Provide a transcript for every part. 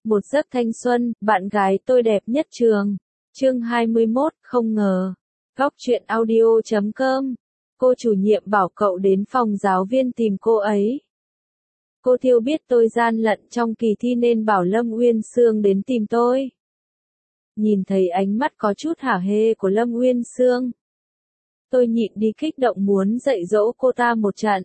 Một giấc thanh xuân, bạn gái tôi đẹp nhất trường. Chương 21, không ngờ. Góc truyện audio.com. Cô chủ nhiệm bảo cậu đến phòng giáo viên tìm cô ấy. Cô Thiêu biết tôi gian lận trong kỳ thi nên bảo Lâm Uyên Sương đến tìm tôi. Nhìn thấy ánh mắt có chút hả hê của Lâm Uyên Sương, tôi nhịn đi kích động muốn dạy dỗ cô ta một trận.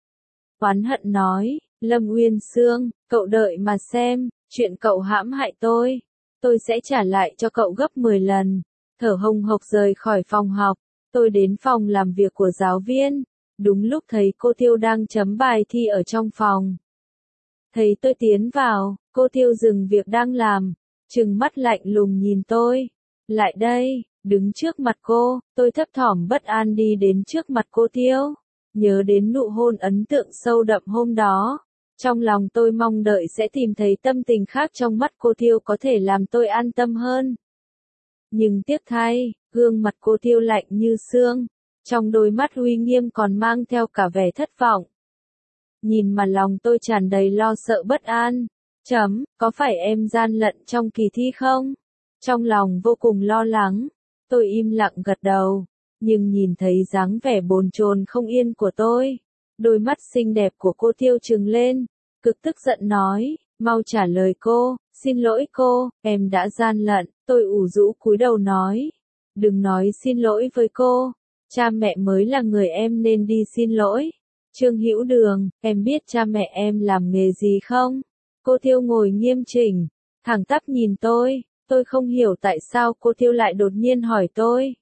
Oán hận nói, Lâm Uyên Sương, cậu đợi mà xem, chuyện cậu hãm hại tôi sẽ trả lại cho cậu gấp 10 lần. Thở hồng hộc rời khỏi phòng học, tôi đến phòng làm việc của giáo viên. Đúng lúc thấy cô Thiêu đang chấm bài thi ở trong phòng. Thấy tôi tiến vào, cô Thiêu dừng việc đang làm, trừng mắt lạnh lùng nhìn tôi. Lại đây, đứng trước mặt cô, tôi thấp thỏm bất an đi đến trước mặt cô Thiêu. Nhớ đến nụ hôn ấn tượng sâu đậm hôm đó. Trong lòng tôi mong đợi sẽ tìm thấy tâm tình khác trong mắt cô Thiêu có thể làm tôi an tâm hơn. Nhưng tiếc thay, gương mặt cô Thiêu lạnh như xương. Trong đôi mắt uy nghiêm còn mang theo cả vẻ thất vọng. Nhìn mà lòng tôi tràn đầy lo sợ bất an. Có phải em gian lận trong kỳ thi không? Trong lòng vô cùng lo lắng, tôi im lặng gật đầu. Nhưng nhìn thấy dáng vẻ bồn chồn không yên của tôi, đôi mắt xinh đẹp của cô Thiêu trừng lên, cực tức giận nói, mau trả lời cô, xin lỗi cô, em đã gian lận. Tôi ủ rũ cúi đầu nói, đừng nói xin lỗi với cô, cha mẹ mới là người em nên đi xin lỗi. Trương Hữu Đường, em biết cha mẹ em làm nghề gì không? Cô Thiêu ngồi nghiêm chỉnh, thẳng tắp nhìn tôi không hiểu tại sao cô Thiêu lại đột nhiên hỏi tôi.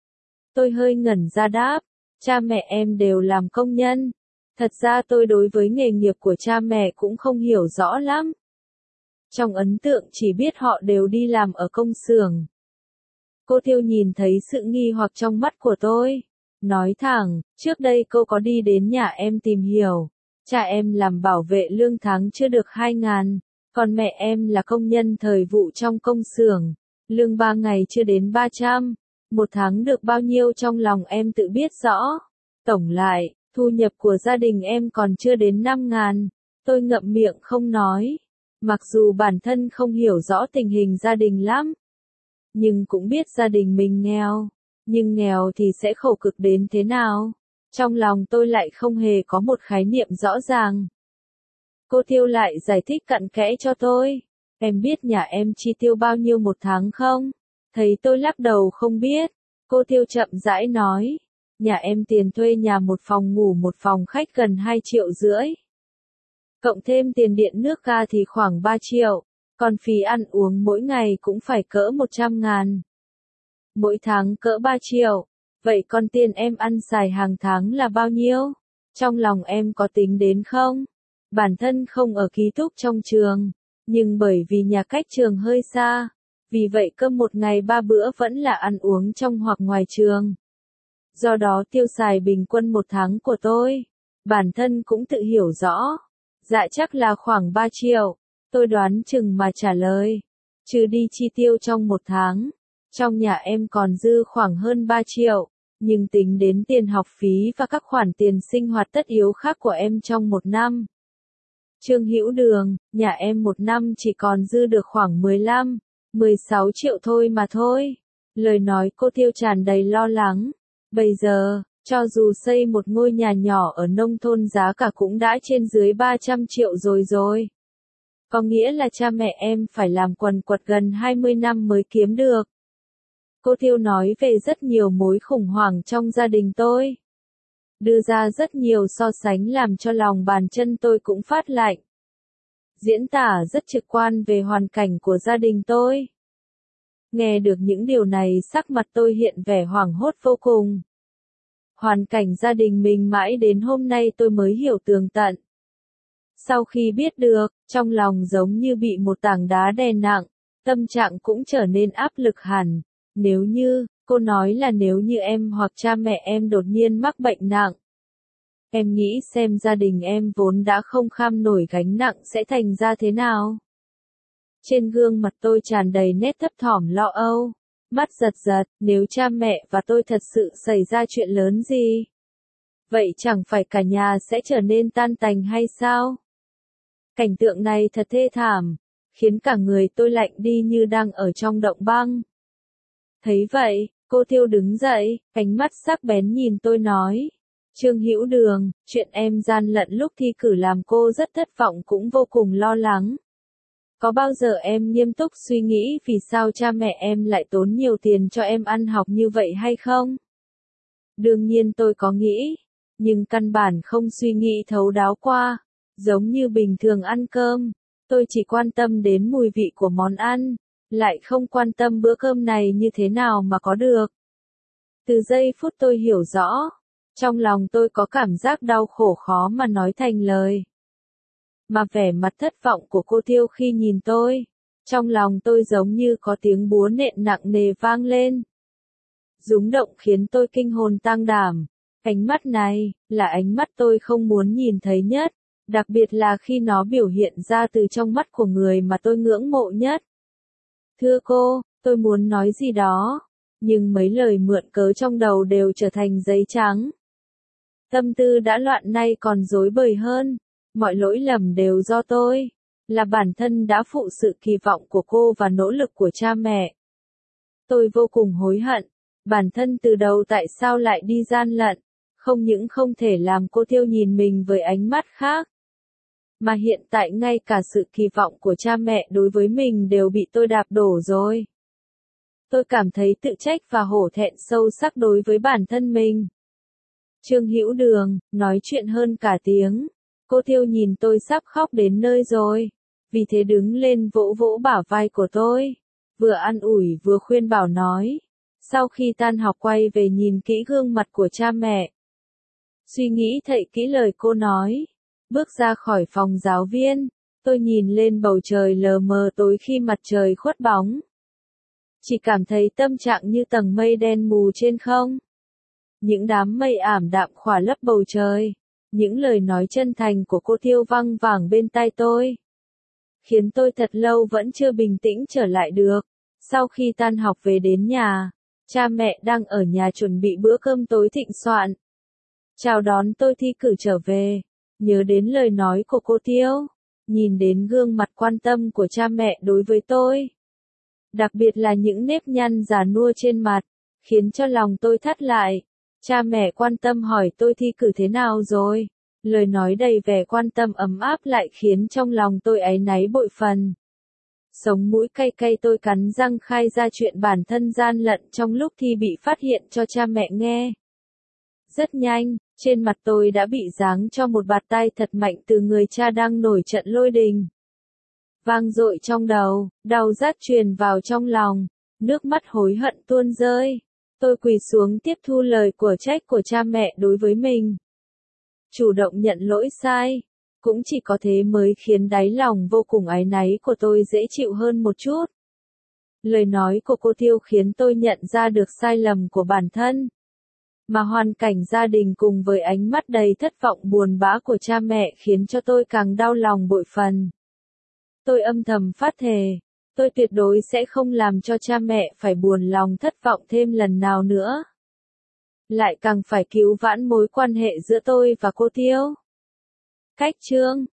Tôi hơi ngẩn ra đáp, cha mẹ em đều làm công nhân. Thật ra tôi đối với nghề nghiệp của cha mẹ cũng không hiểu rõ lắm. Trong ấn tượng chỉ biết họ đều đi làm ở công xưởng. Cô Thiêu nhìn thấy sự nghi hoặc trong mắt của tôi, nói thẳng, trước đây cô có đi đến nhà em tìm hiểu. Cha em làm bảo vệ lương tháng chưa được 2.000, còn mẹ em là công nhân thời vụ trong công xưởng, lương 3 ngày chưa đến 300, một tháng được bao nhiêu trong lòng em tự biết rõ. Tổng lại, thu nhập của gia đình em còn chưa đến 5.000, tôi ngậm miệng không nói. Mặc dù bản thân không hiểu rõ tình hình gia đình lắm, nhưng cũng biết gia đình mình nghèo, nhưng nghèo thì sẽ khổ cực đến thế nào. Trong lòng tôi lại không hề có một khái niệm rõ ràng. Cô Thiêu lại giải thích cặn kẽ cho tôi. Em biết nhà em chi tiêu bao nhiêu một tháng không? Thấy tôi lắc đầu không biết. Cô Thiêu chậm rãi nói. Nhà em tiền thuê nhà một phòng ngủ một phòng khách gần 2,5 triệu. Cộng thêm tiền điện nước ga thì khoảng 3 triệu. Còn phí ăn uống mỗi ngày cũng phải cỡ 100.000. Mỗi tháng cỡ 3 triệu. Vậy còn tiền em ăn xài hàng tháng là bao nhiêu? Trong lòng em có tính đến không? Bản thân không ở ký túc trong trường, nhưng bởi vì nhà cách trường hơi xa, vì vậy cơm một ngày 3 bữa vẫn là ăn uống trong hoặc ngoài trường. Do đó tiêu xài bình quân một tháng của tôi, bản thân cũng tự hiểu rõ. Dạ chắc là khoảng 3 triệu, tôi đoán chừng mà trả lời. Trừ đi chi tiêu trong một tháng, trong nhà em còn dư khoảng hơn 3 triệu. Nhưng tính đến tiền học phí và các khoản tiền sinh hoạt tất yếu khác của em trong một năm. Trương Hữu Đường, nhà em một năm chỉ còn dư được khoảng 15, 16 triệu thôi mà thôi. Lời nói cô Thiêu tràn đầy lo lắng. Bây giờ, cho dù xây một ngôi nhà nhỏ ở nông thôn giá cả cũng đã trên dưới 300 triệu rồi. Có nghĩa là cha mẹ em phải làm quần quật gần 20 năm mới kiếm được. Cô Thiêu nói về rất nhiều mối khủng hoảng trong gia đình tôi. Đưa ra rất nhiều so sánh làm cho lòng bàn chân tôi cũng phát lạnh. Diễn tả rất trực quan về hoàn cảnh của gia đình tôi. Nghe được những điều này sắc mặt tôi hiện vẻ hoảng hốt vô cùng. Hoàn cảnh gia đình mình mãi đến hôm nay tôi mới hiểu tường tận. Sau khi biết được, trong lòng giống như bị một tảng đá đè nặng, tâm trạng cũng trở nên áp lực hẳn. Nếu như, cô nói là nếu như em hoặc cha mẹ em đột nhiên mắc bệnh nặng. Em nghĩ xem gia đình em vốn đã không kham nổi gánh nặng sẽ thành ra thế nào? Trên gương mặt tôi tràn đầy nét thấp thỏm lo âu, mắt giật giật, nếu cha mẹ và tôi thật sự xảy ra chuyện lớn gì? Vậy chẳng phải cả nhà sẽ trở nên tan tành hay sao? Cảnh tượng này thật thê thảm, khiến cả người tôi lạnh đi như đang ở trong động băng. Thấy vậy, cô Tiêu đứng dậy, ánh mắt sắc bén nhìn tôi nói. Trương Hữu Đường, chuyện em gian lận lúc thi cử làm cô rất thất vọng cũng vô cùng lo lắng. Có bao giờ em nghiêm túc suy nghĩ vì sao cha mẹ em lại tốn nhiều tiền cho em ăn học như vậy hay không? Đương nhiên tôi có nghĩ, nhưng căn bản không suy nghĩ thấu đáo qua. Giống như bình thường ăn cơm, tôi chỉ quan tâm đến mùi vị của món ăn, lại không quan tâm bữa cơm này như thế nào mà có được. Từ giây phút tôi hiểu rõ, trong lòng tôi có cảm giác đau khổ khó mà nói thành lời. Mà vẻ mặt thất vọng của cô Tiêu khi nhìn tôi, trong lòng tôi giống như có tiếng búa nện nặng nề vang lên. Rúng động khiến tôi kinh hồn tang đảm. Ánh mắt này, là ánh mắt tôi không muốn nhìn thấy nhất, đặc biệt là khi nó biểu hiện ra từ trong mắt của người mà tôi ngưỡng mộ nhất. Thưa cô, tôi muốn nói gì đó, nhưng mấy lời mượn cớ trong đầu đều trở thành giấy trắng. Tâm tư đã loạn nay còn rối bời hơn, mọi lỗi lầm đều do tôi, là bản thân đã phụ sự kỳ vọng của cô và nỗ lực của cha mẹ. Tôi vô cùng hối hận, bản thân từ đầu tại sao lại đi gian lận, không những không thể làm cô Tiêu nhìn mình với ánh mắt khác, mà hiện tại ngay cả sự kỳ vọng của cha mẹ đối với mình đều bị tôi đạp đổ rồi. Tôi cảm thấy tự trách và hổ thẹn sâu sắc đối với bản thân mình. Trương Hữu Đường, nói chuyện hơn cả tiếng. Cô Tiêu nhìn tôi sắp khóc đến nơi rồi, vì thế đứng lên vỗ vỗ bả vai của tôi, vừa an ủi vừa khuyên bảo nói. Sau khi tan học quay về nhìn kỹ gương mặt của cha mẹ, suy nghĩ thậy kỹ lời cô nói, bước ra khỏi phòng giáo viên, tôi nhìn lên bầu trời lờ mờ tối khi mặt trời khuất bóng. Chỉ cảm thấy tâm trạng như tầng mây đen mù trên không. Những đám mây ảm đạm khỏa lấp bầu trời. Những lời nói chân thành của cô Tiêu văng vẳng bên tai tôi, khiến tôi thật lâu vẫn chưa bình tĩnh trở lại được. Sau khi tan học về đến nhà, cha mẹ đang ở nhà chuẩn bị bữa cơm tối thịnh soạn. Chào đón tôi thi cử trở về, nhớ đến lời nói của cô Tiêu, nhìn đến gương mặt quan tâm của cha mẹ đối với tôi. Đặc biệt là những nếp nhăn già nua trên mặt, khiến cho lòng tôi thắt lại. Cha mẹ quan tâm hỏi tôi thi cử thế nào rồi. Lời nói đầy vẻ quan tâm ấm áp lại khiến trong lòng tôi áy náy bội phần. Sống mũi cay cay tôi cắn răng khai ra chuyện bản thân gian lận trong lúc thi bị phát hiện cho cha mẹ nghe. Rất nhanh, trên mặt tôi đã bị giáng cho một bạt tai thật mạnh từ người cha đang nổi trận lôi đình. Vang dội trong đầu, đau rát truyền vào trong lòng, nước mắt hối hận tuôn rơi. Tôi quỳ xuống tiếp thu lời của trách của cha mẹ đối với mình. Chủ động nhận lỗi sai, cũng chỉ có thế mới khiến đáy lòng vô cùng áy náy của tôi dễ chịu hơn một chút. Lời nói của cô Tiêu khiến tôi nhận ra được sai lầm của bản thân. Mà hoàn cảnh gia đình cùng với ánh mắt đầy thất vọng buồn bã của cha mẹ khiến cho tôi càng đau lòng bội phần. Tôi âm thầm phát thề, tôi tuyệt đối sẽ không làm cho cha mẹ phải buồn lòng thất vọng thêm lần nào nữa. Lại càng phải cứu vãn mối quan hệ giữa tôi và cô Tiêu. Cách chương